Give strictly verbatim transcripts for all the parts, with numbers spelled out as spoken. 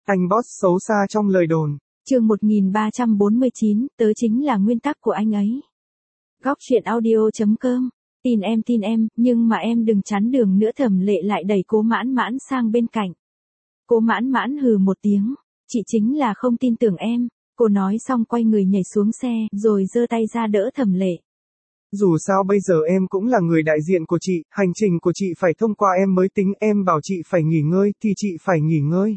Anh boss xấu xa trong lời đồn. Chương một nghìn ba trăm bốn mươi chín, tớ chính là nguyên tắc của anh ấy. Góc truyện audio chấm com. Tin em tin em, nhưng mà em đừng chắn đường nữa. Thẩm Lệ lại đẩy Cố Mãn Mãn sang bên cạnh. Cố Mãn Mãn hừ một tiếng, chị chính là không tin tưởng em. Cô nói xong quay người nhảy xuống xe, rồi giơ tay ra đỡ Thẩm Lệ. Dù sao bây giờ em cũng là người đại diện của chị, hành trình của chị phải thông qua em mới tính, em bảo chị phải nghỉ ngơi thì chị phải nghỉ ngơi.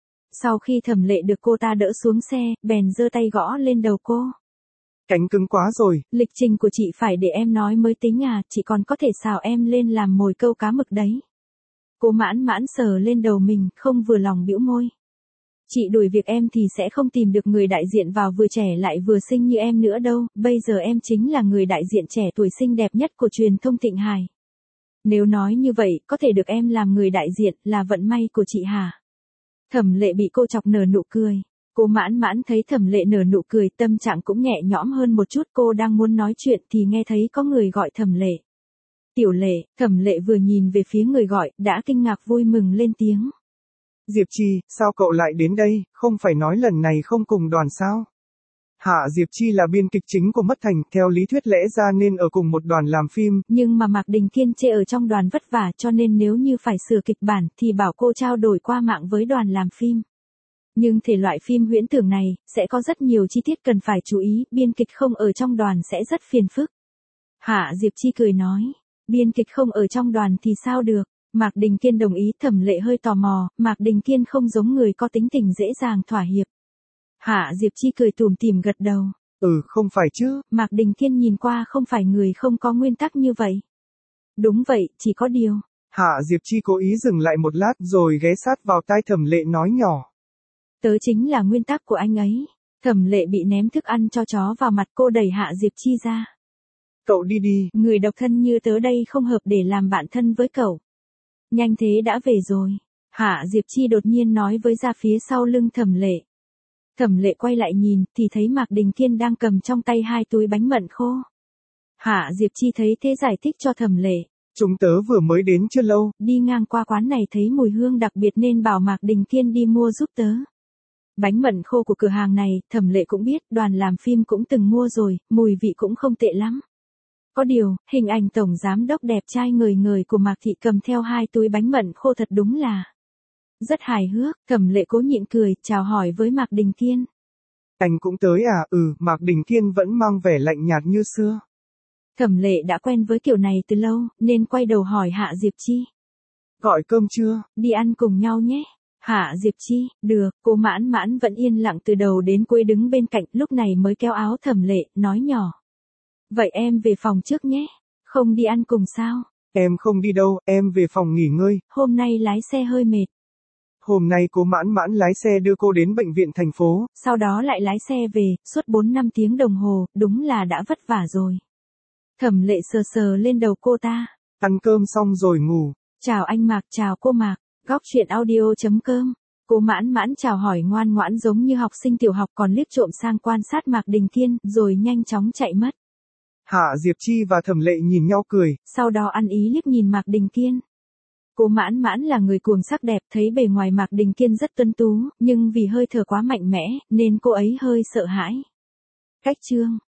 Sau khi Thẩm Lệ được cô ta đỡ xuống xe, bèn giơ tay gõ lên đầu cô. Cánh cứng quá rồi. Lịch trình của chị phải để em nói mới tính à, chị còn có thể xào em lên làm mồi câu cá mực đấy. Cố Mãn Mãn sờ lên đầu mình, không vừa lòng bĩu môi. Chị đuổi việc em thì sẽ không tìm được người đại diện vào vừa trẻ lại vừa xinh như em nữa đâu, bây giờ em chính là người đại diện trẻ tuổi xinh đẹp nhất của truyền thông Thịnh Hải. Nếu nói như vậy, có thể được em làm người đại diện là vận may của chị hả? Thẩm Lệ bị cô chọc nở nụ cười. Cố Mãn Mãn thấy Thẩm Lệ nở nụ cười, tâm trạng cũng nhẹ nhõm hơn một chút. Cô đang muốn nói chuyện thì nghe thấy có người gọi Thẩm Lệ. Tiểu Lệ. Thẩm Lệ vừa nhìn về phía người gọi, đã kinh ngạc vui mừng lên tiếng. Diệp Chi, sao cậu lại đến đây, không phải nói lần này không cùng đoàn sao? Hạ Diệp Chi là biên kịch chính của Mất Thành, theo lý thuyết lẽ ra nên ở cùng một đoàn làm phim. Nhưng mà Mạc Đình Kiên chê ở trong đoàn vất vả, cho nên nếu như phải sửa kịch bản thì bảo cô trao đổi qua mạng với đoàn làm phim. Nhưng thể loại phim huyễn tưởng này, sẽ có rất nhiều chi tiết cần phải chú ý, biên kịch không ở trong đoàn sẽ rất phiền phức. Hạ Diệp Chi cười nói, biên kịch không ở trong đoàn thì sao được? Mạc Đình Kiên đồng ý. Thẩm Lệ hơi tò mò, Mạc Đình Kiên không giống người có tính tình dễ dàng thỏa hiệp. Hạ Diệp Chi cười tủm tỉm gật đầu. Ừ, không phải chứ. Mạc Đình Kiên nhìn qua không phải người không có nguyên tắc như vậy. Đúng vậy, chỉ có điều. Hạ Diệp Chi cố ý dừng lại một lát rồi ghé sát vào tai Thẩm Lệ nói nhỏ. Tớ chính là nguyên tắc của anh ấy. Thẩm Lệ bị ném thức ăn cho chó vào mặt, cô đẩy Hạ Diệp Chi ra. Cậu đi đi. Người độc thân như tớ đây không hợp để làm bạn thân với cậu. Nhanh thế đã về rồi. Hạ Diệp Chi đột nhiên nói với ra phía sau lưng Thẩm Lệ. Thẩm Lệ quay lại nhìn, thì thấy Mạc Đình Kiên đang cầm trong tay hai túi bánh mận khô. Hạ Diệp Chi thấy thế giải thích cho Thẩm Lệ. Chúng tớ vừa mới đến chưa lâu. Đi ngang qua quán này thấy mùi hương đặc biệt nên bảo Mạc Đình Kiên đi mua giúp tớ. Bánh mận khô của cửa hàng này, Thẩm Lệ cũng biết, đoàn làm phim cũng từng mua rồi, mùi vị cũng không tệ lắm. Có điều, hình ảnh tổng giám đốc đẹp trai ngời ngời của Mạc Thị cầm theo hai túi bánh mận khô thật đúng là rất hài hước. Thẩm Lệ cố nhịn cười, chào hỏi với Mạc Đình Kiên. Anh cũng tới à? Ừ, Mạc Đình Kiên vẫn mang vẻ lạnh nhạt như xưa. Thẩm Lệ đã quen với kiểu này từ lâu, nên quay đầu hỏi Hạ Diệp Chi. Gọi cơm chưa? Đi ăn cùng nhau nhé. Hạ Diệp Chi, được. Cố Mãn Mãn vẫn yên lặng từ đầu đến cuối đứng bên cạnh, lúc này mới kéo áo Thẩm Lệ, nói nhỏ. Vậy em về phòng trước nhé. Không đi ăn cùng sao? Em không đi đâu, em về phòng nghỉ ngơi. Hôm nay lái xe hơi mệt. Hôm nay Cố Mãn Mãn lái xe đưa cô đến bệnh viện thành phố. Sau đó lại lái xe về, suốt bốn năm tiếng đồng hồ, đúng là đã vất vả rồi. Thẩm Lệ sờ sờ lên đầu cô ta. Ăn cơm xong rồi ngủ. Chào anh Mạc, chào cô Mạc. Góc truyện audio chấm com. Cố Mãn Mãn chào hỏi ngoan ngoãn giống như học sinh tiểu học, còn liếc trộm sang quan sát Mạc Đình Kiên, rồi nhanh chóng chạy mất. Hạ Diệp Chi và Thẩm Lệ nhìn nhau cười. Sau đó ăn ý liếc nhìn Mạc Đình Kiên. Cố Mãn Mãn là người cuồng sắc đẹp, thấy bề ngoài Mạc Đình Kiên rất tuấn tú, nhưng vì hơi thở quá mạnh mẽ, nên cô ấy hơi sợ hãi. Cách chương